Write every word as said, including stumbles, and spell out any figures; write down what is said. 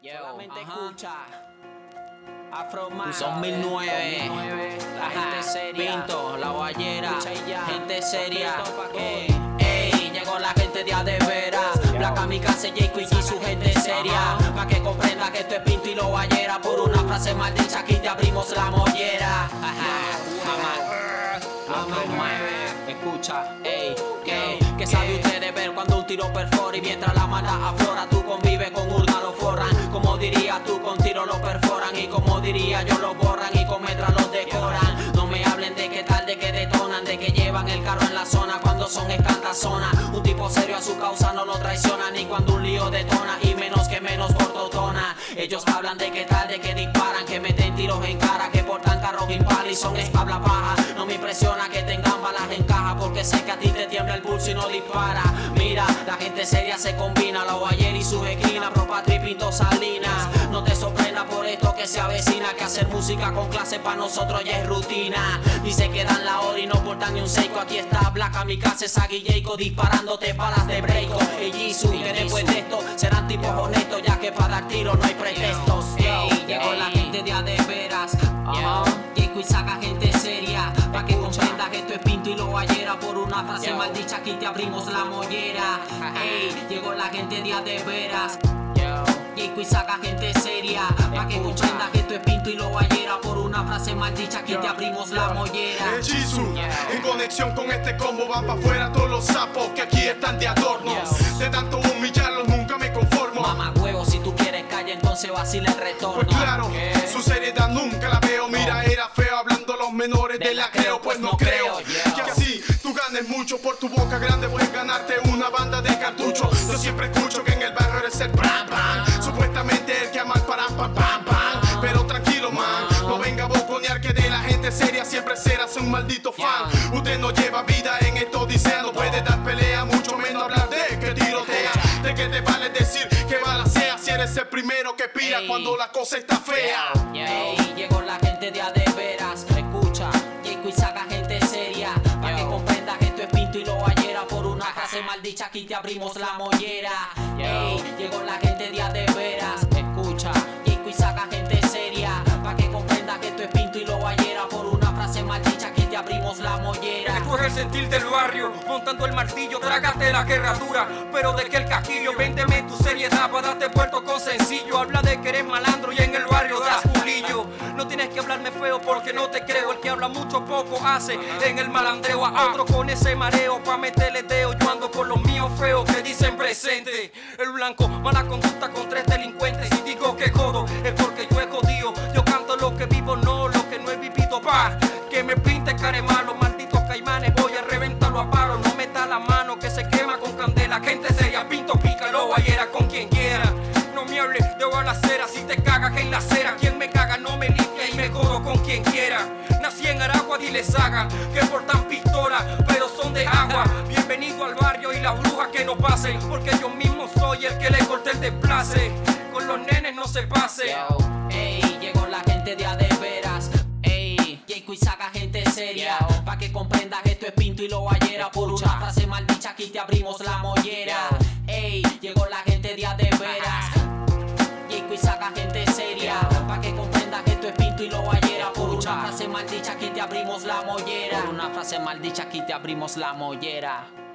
Yo, solamente ajá. escucha Afro Max dos mil nueve, la gente seria, Pinto, La Guayera, escucha y ya, gente seria. poquito pa' Ey, que- ey, llegó la gente de a de veras. Black Kamikaze, Jayco y su gente seria. Pa' que comprenda que esto es Pinto y La Guayera. Por una frase maldicha aquí te abrimos la mollera. Mamá, Afro mueve, escucha, ey, ey, que sabe usted de ver cuando un tiro perfora y mientras la maldad aflora, tú convives con urna lo forran. Como dirías tú, con tiro lo perforan y como diría yo lo borran y con metra los decoran. No me hablen de qué tal, de que detonan, de que llevan el carro en la zona cuando son escantazona. Un tipo serio a su causa no lo traiciona ni cuando un lío detona y menos que menos por totona. Ellos hablan de qué tal, de que disparan, que meten tiros en cara, que portan carros impala y son escabla paja. No me impresiona que tengan balas en caja porque sé que a ti te tiembla el pulso y no dispara. Mira, la gente seria se combina, La Guayera y sus esquinas, Pro Patria y Pinto Salinas. No te sorprenda por esto que se avecina, que hacer música con clase para nosotros ya es rutina. Dice que dan la hora y no portan ni un seco. Aquí está Black Kamikaze, Sagi Jayco disparándote balas de breako. Y Jisoo, que después de esto serán tipos honestos, ya que para dar tiro no hay pretextos. Ey, llegó la gente de a de veras. Jayco y Saga, gente seria, pa' que comprendas que esto es Pinto y La Guayera. Por una frase Yo. maldicha aquí te abrimos la mollera. Ey, llegó la gente de a de veras. Jayco y Saga, gente seria, pa' que comprendas que esto es Pinto y La Guayera. Por una frase maldicha aquí te abrimos la mollera. El Jisoo, en conexión con este combo van pa' afuera todos los sapos que aquí están de adorno. De tanto humillarlos nunca me conformo. Mamá huevo, si tú quieres calle entonces vacila el retorno. Pues claro, su seriedad nunca la veo. Mira, era feo hablando los menores de la creo. Pues no creo que así tú ganes mucho por tu boca grande. Voy a ganarte una banda de cartuchos. Yo siempre escucho que en el barrio eres el pram pam. Supuestamente el que ama el param pam pam pam. Pero tranquilo man, no venga a boconear que de la gente seria siempre serás un maldito fan. Usted no lleva vida en esta odisea, no puede dar pelea, mucho menos hablar de que tirotea. De que te vale decir que balacea si eres el primero que pira Ey. cuando la cosa está fea. Ey, llegó la gente de a de veras. Escucha, Jayco y Saga, gente seria, pa' que comprendas que esto es Pinto y La Guayera. Por una frase maldicha aquí te abrimos la mollera. Ey, llegó la gente de a de veras. Escucha, Jayco y Saga, gente seria, pa' que comprendas que esto es Pinto y La Guayera. Por una frase maldicha aquí te abrimos la mollera. Tú eres el sentir del barrio, montando el martillo, trágate la guerra dura, pero de que el casquillo, véndeme tu seriedad para darte puerto con sencillo. Habla de que eres malandro y en el barrio das culillo. No tienes que hablarme feo porque no te creo, el que habla mucho poco hace en el malandreo. A otro con ese mareo pa' meterle dedo, yo ando con los míos feos que dicen presente. El blanco, mala conducta con tres delincuentes y digo que jodo, es porque yo he jodido. Yo canto lo que vivo, no lo que no he vivido, pa' que me pinte care malo, malditos caimanes, voy a reventarlo a paro. No meta la mano que se quema con candela, gente seria, Pinto, pica, La Guayera con quien quiera. No me hables de balacera, si te cagas en la acera, quien me caga no me limpia y me jodo con quien quiera. Nací en Aragua, dile Saga, que portan pistola, pero son de agua. Bienvenido al barrio y las brujas que no pasen, porque yo mismo soy el que le corté el desplace. Con los nenes no se pase. Yo, ey, llegó la gente de a de veras. Ey, Jayco y Saga, gente seria, pa' que comprendas que esto es Pinto y La Guayera. Por una frase maldicha aquí te abrimos la mollera. Ey, llegó la gente de a de veras. Jayco y Saga, gente seria, pa' que comprendas que esto es Pinto y La Guayera. Por una frase maldicha aquí te abrimos la mollera. Por una frase maldicha aquí te abrimos la mollera.